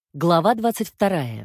Глава 22.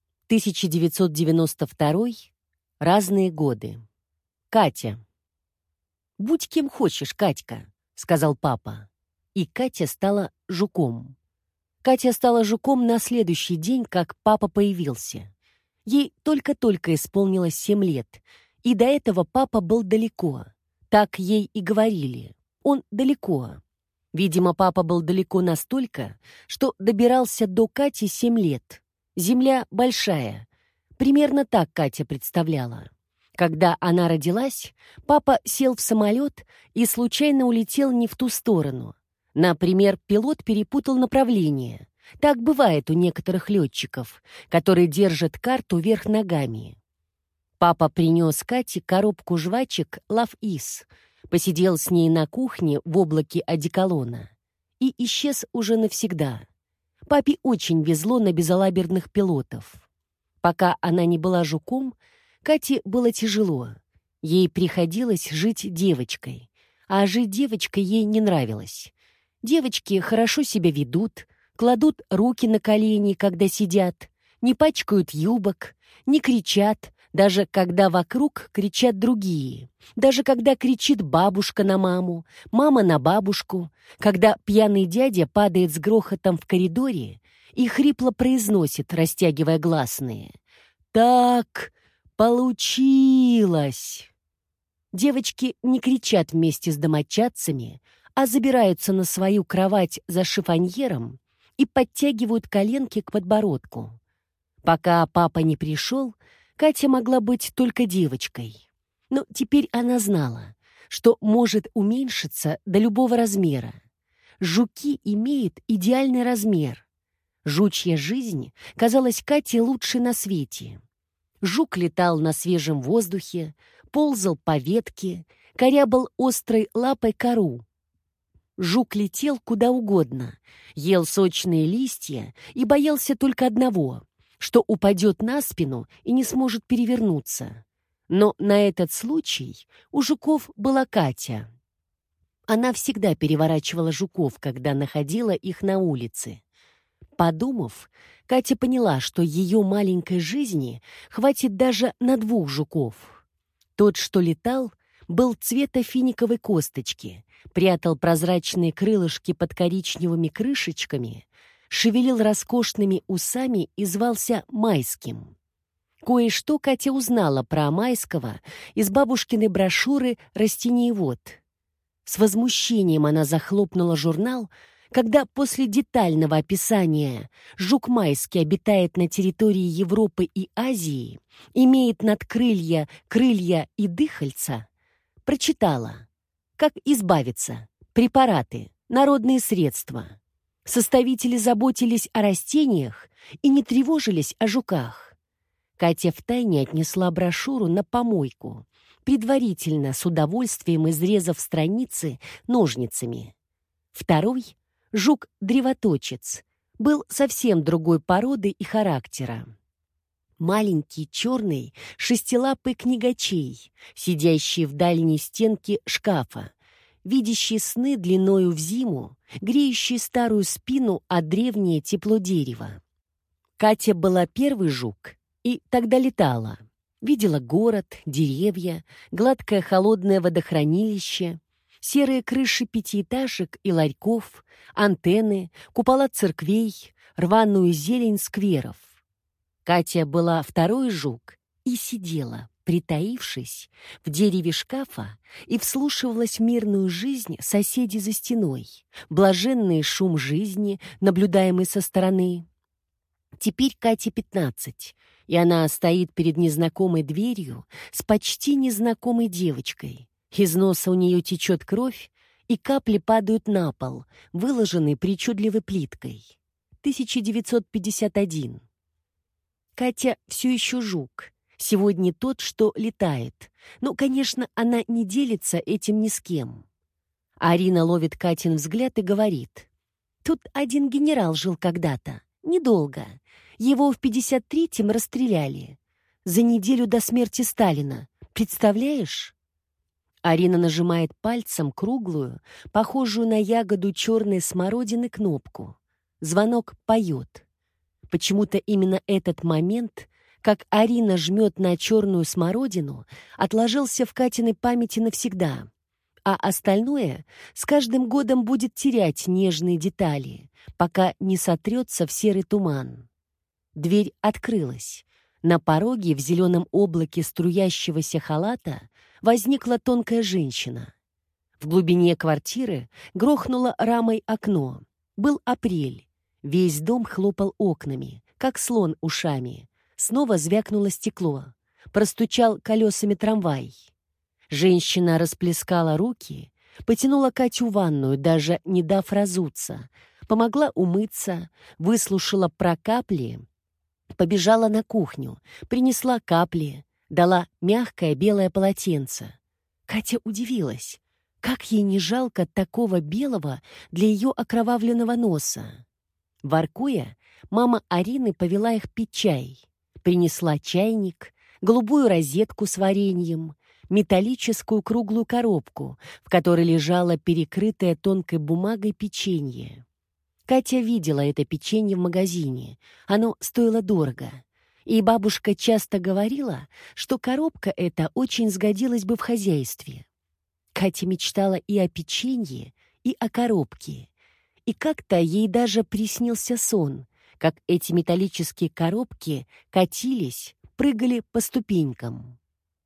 1992. Разные годы. Катя. «Будь кем хочешь, Катька», — сказал папа. И Катя стала жуком. Катя стала жуком на следующий день, как папа появился. Ей только-только исполнилось 7 лет, и до этого папа был далеко. Так ей и говорили. Он далеко. Видимо, папа был далеко настолько, что добирался до Кати 7 лет. Земля большая. Примерно так Катя представляла. Когда она родилась, папа сел в самолет и случайно улетел не в ту сторону. Например, пилот перепутал направление. Так бывает у некоторых летчиков, которые держат карту вверх ногами. Папа принес Кате коробку жвачек «Love Is», посидел с ней на кухне в облаке одеколона и исчез уже навсегда. Папе очень везло на безалаберных пилотов. Пока она не была жуком, Кате было тяжело. Ей приходилось жить девочкой, а жить девочкой ей не нравилось. Девочки хорошо себя ведут, кладут руки на колени, когда сидят, не пачкают юбок, не кричат, даже когда вокруг кричат другие, даже когда кричит бабушка на маму, мама на бабушку, когда пьяный дядя падает с грохотом в коридоре и хрипло произносит, растягивая гласные: «Так получилось!». Девочки не кричат вместе с домочадцами, а забираются на свою кровать за шифоньером и подтягивают коленки к подбородку. Пока папа не пришел, Катя могла быть только девочкой. Но теперь она знала, что может уменьшиться до любого размера. Жуки имеют идеальный размер. Жучья жизнь казалась Кате лучшей на свете. Жук летал на свежем воздухе, ползал по ветке, корябал острой лапой кору. Жук летел куда угодно, ел сочные листья и боялся только одного — что упадет на спину и не сможет перевернуться. Но на этот случай у жуков была Катя. Она всегда переворачивала жуков, когда находила их на улице. Подумав, Катя поняла, что ее маленькой жизни хватит даже на 2 жуков. Тот, что летал, был цвета финиковой косточки, прятал прозрачные крылышки под коричневыми крышечками, шевелил роскошными усами и звался Майским. Кое-что Катя узнала про Майского из бабушкиной брошюры «Растениевод». С возмущением она захлопнула журнал, когда после детального описания жук Майский обитает на территории Европы и Азии, имеет надкрылья, крылья и дыхальца, прочитала: «Как избавиться? Препараты, народные средства». Составители заботились о растениях и не тревожились о жуках. Катя втайне отнесла брошюру на помойку, предварительно с удовольствием изрезав страницы ножницами. Второй, жук-древоточец, был совсем другой породы и характера. Маленький, черный, шестилапый книгачей, сидящий в дальней стенке шкафа, видящий сны длиною в зиму, греющий старую спину о древнее тепло дерева. Катя была первый жук и тогда летала. Видела город, деревья, гладкое холодное водохранилище, серые крыши пятиэтажек и ларьков, антенны, купола церквей, рваную зелень скверов. Катя была второй жук и сидела, притаившись в дереве шкафа, и вслушивалась в мирную жизнь соседей за стеной, блаженный шум жизни, наблюдаемый со стороны. Теперь Кате 15, и она стоит перед незнакомой дверью с почти незнакомой девочкой. Из носа у нее течет кровь, и капли падают на пол, выложенный причудливой плиткой. 1951. Катя все еще жук. Сегодня тот, что летает. Но, конечно, она не делится этим ни с кем. Арина ловит Катин взгляд и говорит: «Тут один генерал жил когда-то. Недолго. Его в 53-м расстреляли. За неделю до смерти Сталина. Представляешь?» Арина нажимает пальцем круглую, похожую на ягоду черной смородины, кнопку. Звонок поет. Почему-то именно этот момент, как Арина жмет на черную смородину, отложился в Катиной памяти навсегда, а остальное с каждым годом будет терять нежные детали, пока не сотрется в серый туман. Дверь открылась. На пороге в зеленом облаке струящегося халата возникла тонкая женщина. В глубине квартиры грохнуло рамой окно. Был апрель. Весь дом хлопал окнами, как слон ушами. Снова звякнуло стекло. Простучал колесами трамвай. Женщина расплескала руки, потянула Катю в ванную, даже не дав разуться, помогла умыться, выслушала про капли, побежала на кухню, принесла капли, дала мягкое белое полотенце. Катя удивилась, как ей не жалко такого белого для ее окровавленного носа. Воркуя, мама Арины повела их пить чай. Принесла чайник, голубую розетку с вареньем, металлическую круглую коробку, в которой лежало перекрытое тонкой бумагой печенье. Катя видела это печенье в магазине. Оно стоило дорого. И бабушка часто говорила, что коробка эта очень сгодилась бы в хозяйстве. Катя мечтала и о печенье, и о коробке. И как-то ей даже приснился сон, как эти металлические коробки катились, прыгали по ступенькам.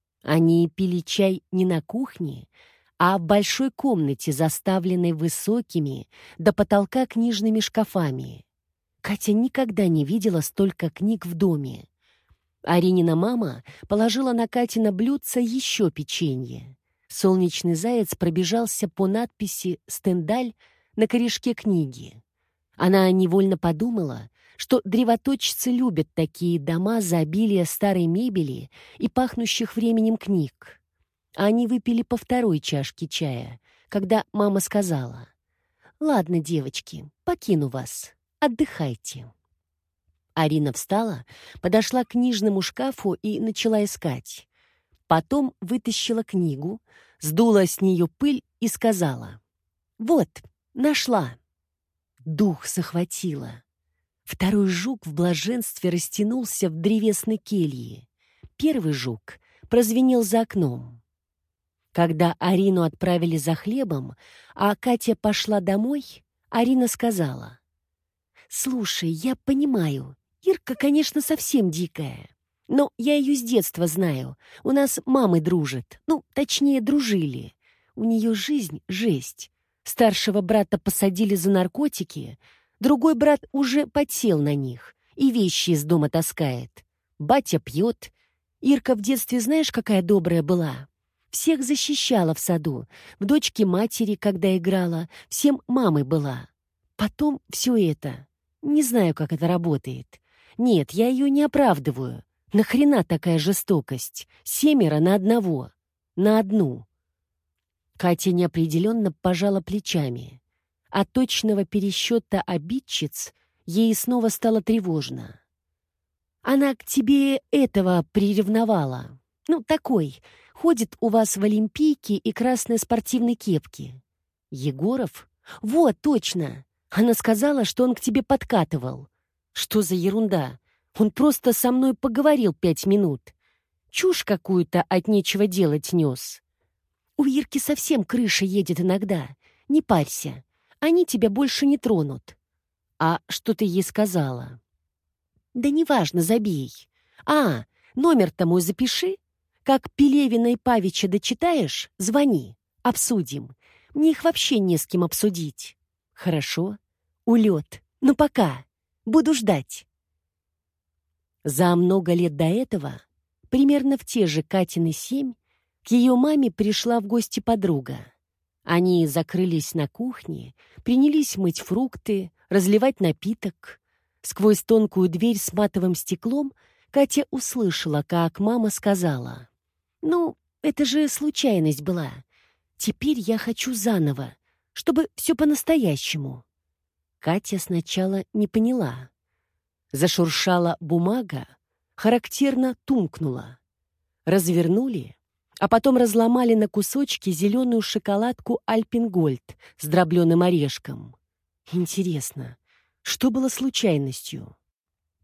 Они пили чай не на кухне, а в большой комнате, заставленной высокими до потолка книжными шкафами. Катя никогда не видела столько книг в доме. Аринина мама положила на Катино блюдце еще печенье. Солнечный заяц пробежался по надписи «Стендаль» на корешке книги. Она невольно подумала, что древоточцы любят такие дома за обилие старой мебели и пахнущих временем книг. Они выпили по второй чашке чая, когда мама сказала: «Ладно, девочки, покину вас. Отдыхайте». Арина встала, подошла к книжному шкафу и начала искать. Потом вытащила книгу, сдула с нее пыль и сказала: «Вот, нашла». Дух захватило. Второй жук в блаженстве растянулся в древесной келье. Первый жук прозвенел за окном. Когда Арину отправили за хлебом, а Катя пошла домой, Арина сказала: «Слушай, я понимаю, Ирка, конечно, совсем дикая, но я ее с детства знаю. У нас мамы дружат, ну, точнее, дружили. У нее жизнь — жесть. Старшего брата посадили за наркотики, другой брат уже подсел на них и вещи из дома таскает. Батя пьет. Ирка в детстве знаешь, какая добрая была? Всех защищала в саду, в дочке матери, когда играла, всем мамой была. Потом все это. Не знаю, как это работает. Нет, я ее не оправдываю. Нахрена такая жестокость? 7 на одного. На одну». Катя неопределенно пожала плечами. От точного пересчета обидчиц ей снова стало тревожно. «Она к тебе этого приревновала. Ну, такой, ходит у вас в олимпийке и красной спортивной кепке». «Егоров? Вот, точно. Она сказала, что он к тебе подкатывал». «Что за ерунда? Он просто со мной поговорил 5 минут. Чушь какую-то от нечего делать нес». «У Ирки совсем крыша едет иногда. Не парься. Они тебя больше не тронут». «А что ты ей сказала?» «Да неважно, забей. А, номер-то мой запиши. Как Пелевина и Павича дочитаешь, звони. Обсудим. Мне их вообще не с кем обсудить». «Хорошо. Улет. Ну пока. Буду ждать». За много лет до этого, примерно в те же Катины 7, к ее маме пришла в гости подруга. Они закрылись на кухне, принялись мыть фрукты, разливать напиток. Сквозь тонкую дверь с матовым стеклом Катя услышала, как мама сказала: «Ну, это же случайность была. Теперь я хочу заново, чтобы все по-настоящему». Катя сначала не поняла. Зашуршала бумага, характерно тумкнула. Развернули, а потом разломали на кусочки зеленую шоколадку «Альпенгольд» с дробленым орешком. Интересно, что было случайностью?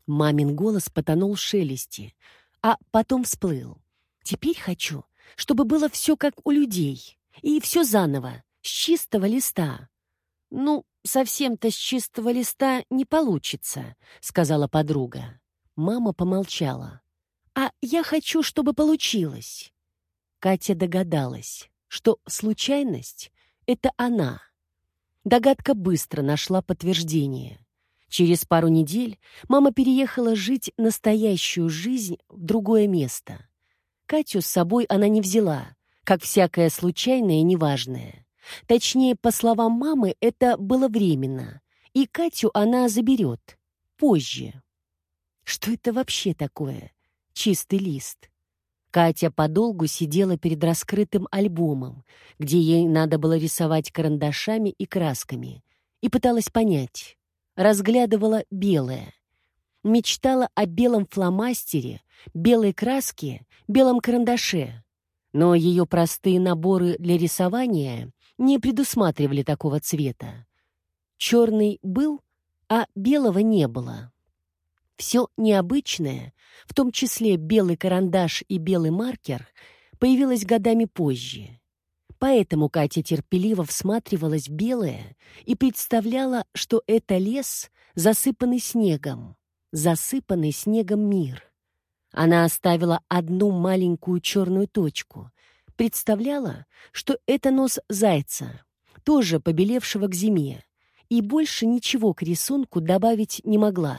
Мамин голос потонул в шелесте, а потом всплыл. «Теперь хочу, чтобы было все как у людей, и все заново, с чистого листа». «Ну, совсем-то с чистого листа не получится», — сказала подруга. Мама помолчала. «А я хочу, чтобы получилось». Катя догадалась, что случайность — это она. Догадка быстро нашла подтверждение. Через пару недель мама переехала жить настоящую жизнь в другое место. Катю с собой она не взяла, как всякое случайное и неважное. Точнее, по словам мамы, это было временно, и Катю она заберет позже. Что это вообще такое? Чистый лист. Катя подолгу сидела перед раскрытым альбомом, где ей надо было рисовать карандашами и красками, и пыталась понять. Разглядывала белое. Мечтала о белом фломастере, белой краске, белом карандаше. Но ее простые наборы для рисования не предусматривали такого цвета. Черный был, а белого не было. Все необычное, в том числе белый карандаш и белый маркер, появилось годами позже. Поэтому Катя терпеливо всматривалась в белое и представляла, что это лес, засыпанный снегом мир. Она оставила одну маленькую черную точку. Представляла, что это нос зайца, тоже побелевшего к зиме, и больше ничего к рисунку добавить не могла.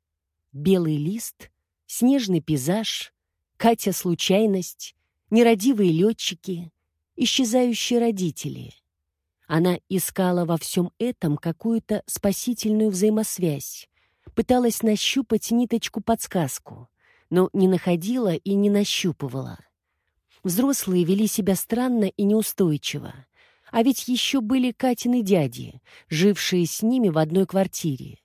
Белый лист, снежный пейзаж, Катя случайность, нерадивые летчики, исчезающие родители. Она искала во всем этом какую-то спасительную взаимосвязь, пыталась нащупать ниточку-подсказку, но не находила и не нащупывала. Взрослые вели себя странно и неустойчиво, а ведь еще были Катины дяди, жившие с ними в одной квартире.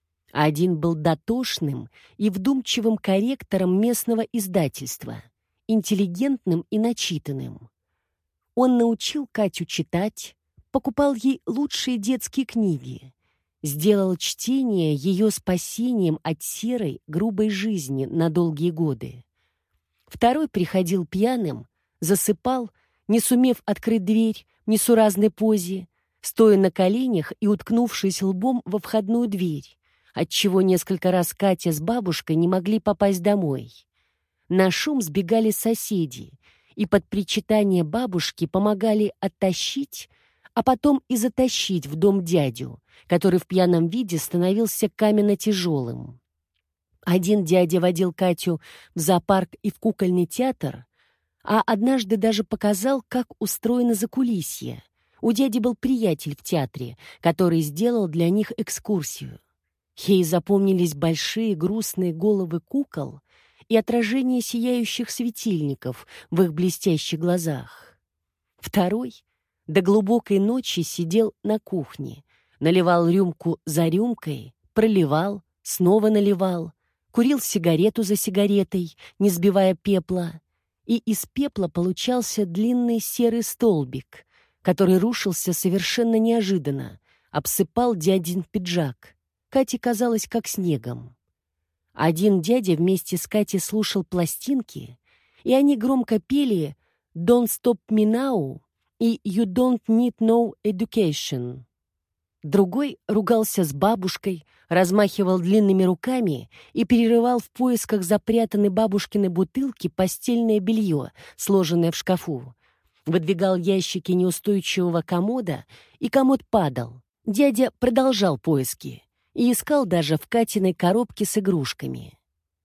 Один был дотошным и вдумчивым корректором местного издательства, интеллигентным и начитанным. Он научил Катю читать, покупал ей лучшие детские книги, сделал чтение ее спасением от серой, грубой жизни на долгие годы. Второй приходил пьяным, засыпал, не сумев открыть дверь в несуразной позе, стоя на коленях и уткнувшись лбом во входную дверь, отчего несколько раз Катя с бабушкой не могли попасть домой. На шум сбегали соседи, и под причитание бабушки помогали оттащить, а потом и затащить в дом дядю, который в пьяном виде становился каменно-тяжелым. Один дядя водил Катю в зоопарк и в кукольный театр, а однажды даже показал, как устроено закулисье. У дяди был приятель в театре, который сделал для них экскурсию. Ей запомнились большие грустные головы кукол и отражение сияющих светильников в их блестящих глазах. Второй до глубокой ночи сидел на кухне, наливал рюмку за рюмкой, проливал, снова наливал, курил сигарету за сигаретой, не сбивая пепла, и из пепла получался длинный серый столбик, который рушился совершенно неожиданно, обсыпал дядин пиджак. Кате казалось, как снегом. Один дядя вместе с Катей слушал пластинки, и они громко пели «Don't Stop Me Now» и «You Don't Need No Education». Другой ругался с бабушкой, размахивал длинными руками и перерывал в поисках запрятанной бабушкиной бутылки постельное белье, сложенное в шкафу. Выдвигал ящики неустойчивого комода, и комод падал. Дядя продолжал поиски и искал даже в Катиной коробке с игрушками.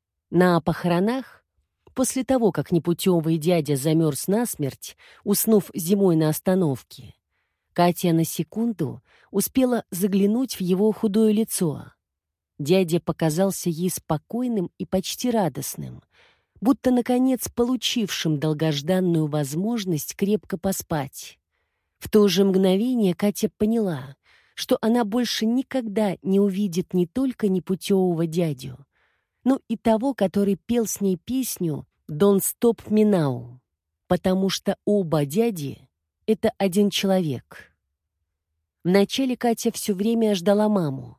На похоронах, после того, как непутевый дядя замерз насмерть, уснув зимой на остановке, Катя на секунду успела заглянуть в его худое лицо. Дядя показался ей спокойным и почти радостным, будто, наконец, получившим долгожданную возможность крепко поспать. В то же мгновение Катя поняла, что она больше никогда не увидит не только непутевого дядю, но и того, который пел с ней песню «Don't Stop Me Now», потому что оба дяди — это один человек. Вначале Катя все время ждала маму.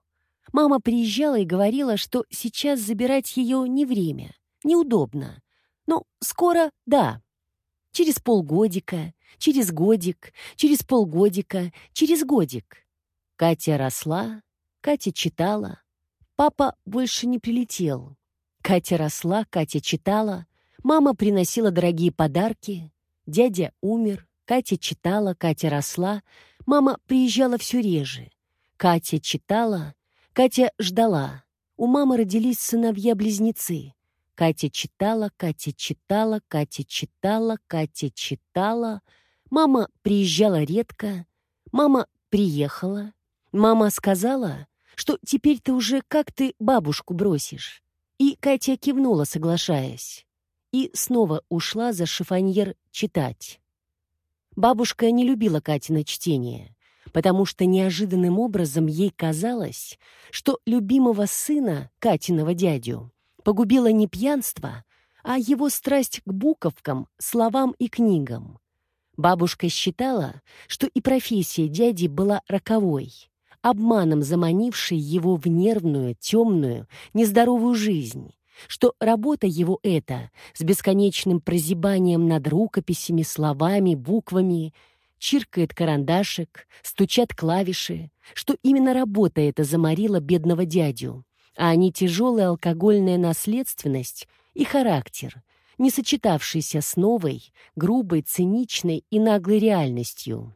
Мама приезжала и говорила, что сейчас забирать ее не время, неудобно. Но скоро — да. Через полгодика, через годик, через полгодика, через годик. Катя росла, Катя читала. Папа больше не прилетел. Катя росла, Катя читала. Мама приносила дорогие подарки. Дядя умер, Катя читала, Катя росла. Мама приезжала все реже. Катя читала, Катя ждала. У мамы родились сыновья-близнецы. Катя читала, Катя читала, Катя читала, Катя читала. Мама приезжала редко. Мама приехала. Мама сказала, что теперь ты уже как ты бабушку бросишь. И Катя кивнула, соглашаясь. И снова ушла за шифоньер читать. Бабушка не любила Катино чтение, потому что неожиданным образом ей казалось, что любимого сына, Катиного дядю, погубило не пьянство, а его страсть к буковкам, словам и книгам. Бабушка считала, что и профессия дяди была роковой, обманом заманившей его в нервную, темную, нездоровую жизнь, что работа его эта, с бесконечным прозябанием над рукописями, словами, буквами, чиркает карандашик, стучат клавиши, что именно работа эта заморила бедного дядю, а не тяжелая алкогольная наследственность и характер, не сочетавшийся с новой, грубой, циничной и наглой реальностью.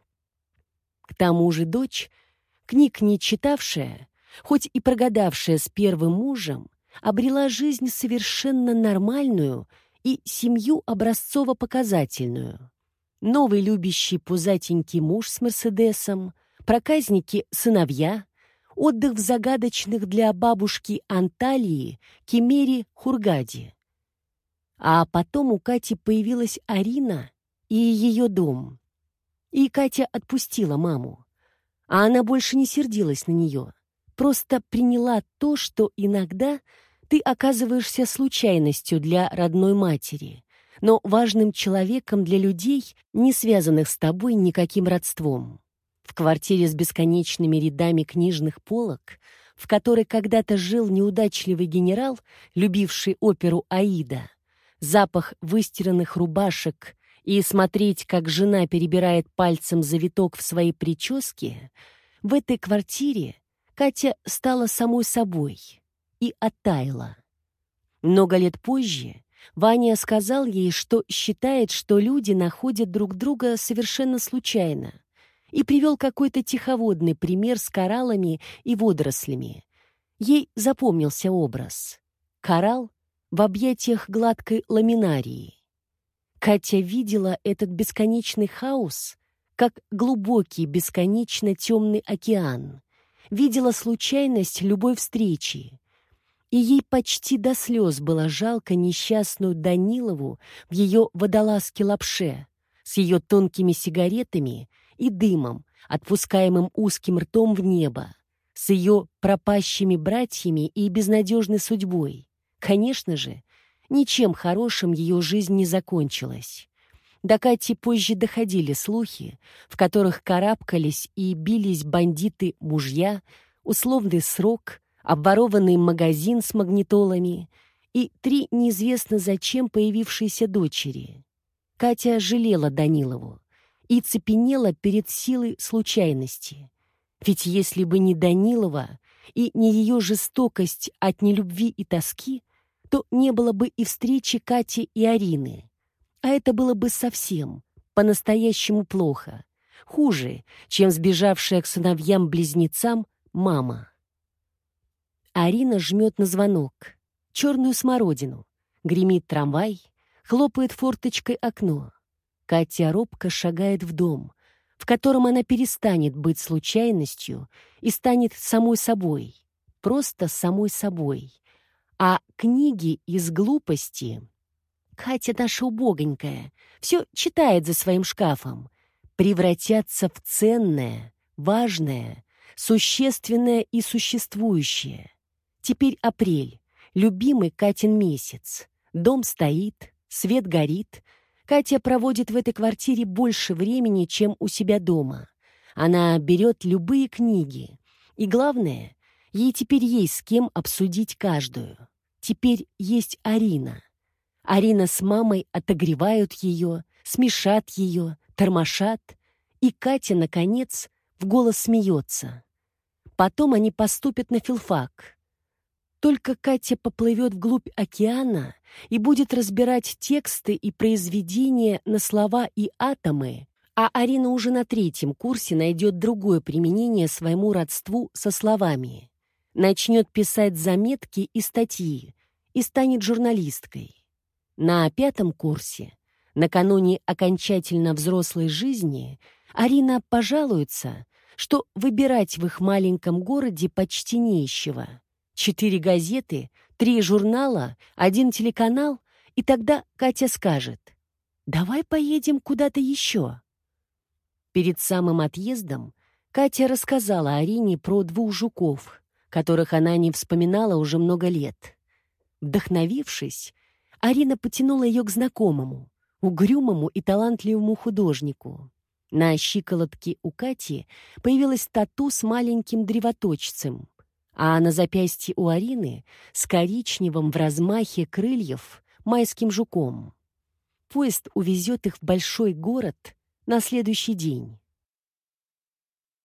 К тому же дочь, книг не читавшая, хоть и прогадавшая с первым мужем, обрела жизнь совершенно нормальную и семью образцово-показательную. Новый любящий пузатенький муж с Мерседесом, проказники-сыновья, отдых в загадочных для бабушки Анталии, Кемере, Хургаде. А потом у Кати появилась Арина и ее дом. И Катя отпустила маму. А она больше не сердилась на нее. Просто приняла то, что иногда ты оказываешься случайностью для родной матери, но важным человеком для людей, не связанных с тобой никаким родством. В квартире с бесконечными рядами книжных полок, в которой когда-то жил неудачливый генерал, любивший оперу «Аида», запах выстиранных рубашек и смотреть, как жена перебирает пальцем завиток в своей прическе, в этой квартире Катя стала самой собой и оттаяла. Много лет позже Ваня сказал ей, что считает, что люди находят друг друга совершенно случайно, и привел какой-то тиховодный пример с кораллами и водорослями. Ей запомнился образ. Коралл в объятиях гладкой ламинарии. Катя видела этот бесконечный хаос как глубокий, бесконечно темный океан, видела случайность любой встречи, и ей почти до слез было жалко несчастную Данилову в ее водолазке-лапше с ее тонкими сигаретами и дымом, отпускаемым узким ртом в небо, с ее пропащими братьями и безнадежной судьбой. Конечно же, ничем хорошим ее жизнь не закончилась. До Кати позже доходили слухи, в которых карабкались и бились бандиты-мужья, условный срок, обворованный магазин с магнитолами и 3 неизвестно зачем появившиеся дочери. Катя жалела Данилову и цепенела перед силой случайности. Ведь если бы не Данилова и не ее жестокость от нелюбви и тоски, то не было бы и встречи Кати и Арины. А это было бы совсем, по-настоящему плохо. Хуже, чем сбежавшая к сыновьям-близнецам мама. Арина жмет на звонок. Черную смородину. Гремит трамвай, хлопает форточкой окно. Катя робко шагает в дом, в котором она перестанет быть случайностью и станет самой собой. Просто самой собой. А книги из глупости... Катя наша убогонькая, все читает за своим шкафом. Превратятся в ценное, важное, существенное и существующее. Теперь апрель, любимый Катин месяц. Дом стоит, свет горит. Катя проводит в этой квартире больше времени, чем у себя дома. Она берет любые книги. И главное, Ей теперь есть с кем обсудить каждую. Теперь есть Арина. Арина с мамой отогревают ее, смешат ее, тормошат, и Катя, наконец, в голос смеется. Потом они поступят на филфак. Только Катя поплывет вглубь океана и будет разбирать тексты и произведения на слова и атомы, а Арина уже на 3-м курсе найдет другое применение своему родству со словами. Начнет писать заметки и статьи и станет журналисткой. На 5-м курсе, накануне окончательно взрослой жизни, Арина пожалуется, что выбирать в их маленьком городе почти не из чего. 4 газеты, 3 журнала, 1 телеканал, и тогда Катя скажет: «Давай поедем куда-то еще». Перед самым отъездом Катя рассказала Арине про 2 жуков, которых она не вспоминала уже много лет. Вдохновившись, Арина потянула ее к знакомому, угрюмому и талантливому художнику. На щиколотке у Кати появилась тату с маленьким древоточцем, а на запястье у Арины с коричневым в размахе крыльев майским жуком. Поезд увезет их в большой город на следующий день.